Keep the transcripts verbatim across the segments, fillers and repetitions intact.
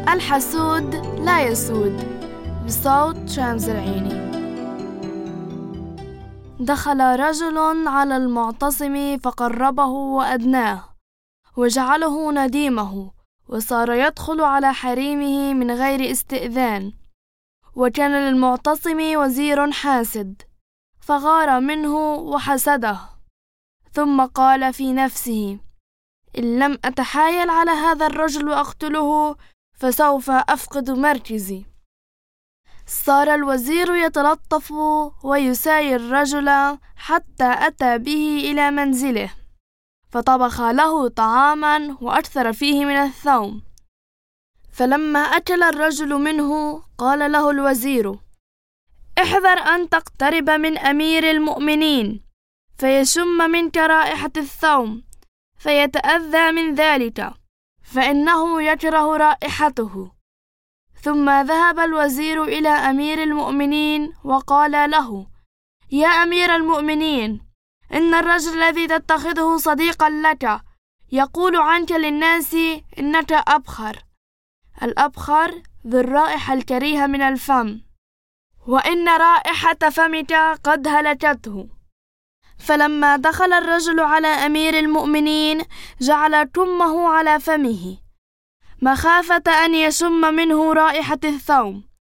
الحسود لا يسود بصوت شامز العيني. دخل رجل على المعتصم فقربه وأدناه وجعله نديمه، وصار يدخل على حريمه من غير استئذان. وكان للمعتصم وزير حاسد فغار منه وحسده، ثم قال في نفسه: إن لم أتحايل على هذا الرجل وأقتله فسوف أفقد مركزي. صار الوزير يتلطف ويساير الرجل حتى أتى به إلى منزله، فطبخ له طعاما وأكثر فيه من الثوم. فلما أكل الرجل منه قال له الوزير: احذر أن تقترب من أمير المؤمنين فيشم منك رائحة الثوم فيتأذى من ذلك، فإنه يكره رائحته. ثم ذهب الوزير إلى أمير المؤمنين وقال له: يا أمير المؤمنين، إن الرجل الذي تتخذه صديقا لك يقول عنك للناس إنك أبخر. الأبخر ذو الرائحة الكريهة من الفم، وإن رائحة فمك قد هلكته. فلما دخل الرجل على أمير المؤمنين جعل كمه على فمه مخافة أن يشم منه رائحة الثوم.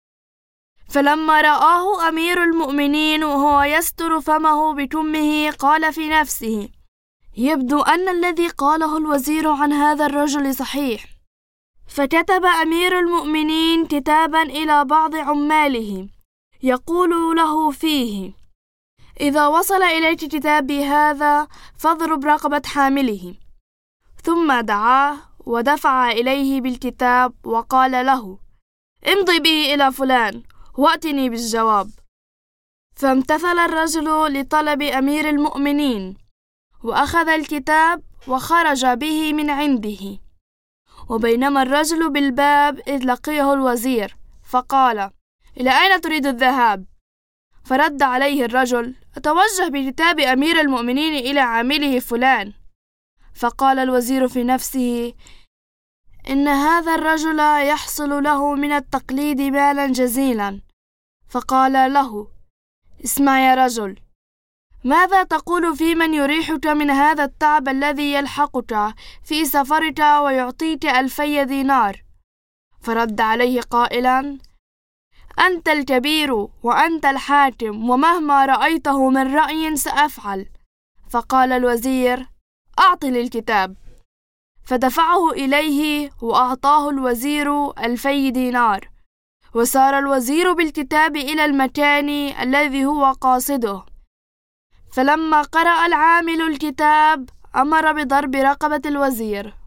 فلما رآه أمير المؤمنين وهو يستر فمه بكمه قال في نفسه: يبدو أن الذي قاله الوزير عن هذا الرجل صحيح. فكتب أمير المؤمنين كتابا إلى بعض عماله يقول له فيه: إذا وصل إليك كتابي هذا فاضرب رقبة حامله. ثم دعاه ودفع إليه بالكتاب وقال له: امضي به إلى فلان وأتني بالجواب. فامتثل الرجل لطلب أمير المؤمنين وأخذ الكتاب وخرج به من عنده. وبينما الرجل بالباب إذ لقيه الوزير فقال: إلى أين تريد الذهاب؟ فرد عليه الرجل: أتوجه بكتاب أمير المؤمنين إلى عامله فلان. فقال الوزير في نفسه: إن هذا الرجل يحصل له من التقليد مالا جزيلا. فقال له: اسمع يا رجل، ماذا تقول في من يريحك من هذا التعب الذي يلحقك في سفرك ويعطيك ألفي دينار؟ فرد عليه قائلا: أنت الكبير وأنت الحاكم، ومهما رأيته من رأي سأفعل. فقال الوزير: أعطني الكتاب. فدفعه إليه وأعطاه الوزير ألفي دينار. وسار الوزير بالكتاب إلى المكان الذي هو قاصده. فلما قرأ العامل الكتاب أمر بضرب رقبة الوزير.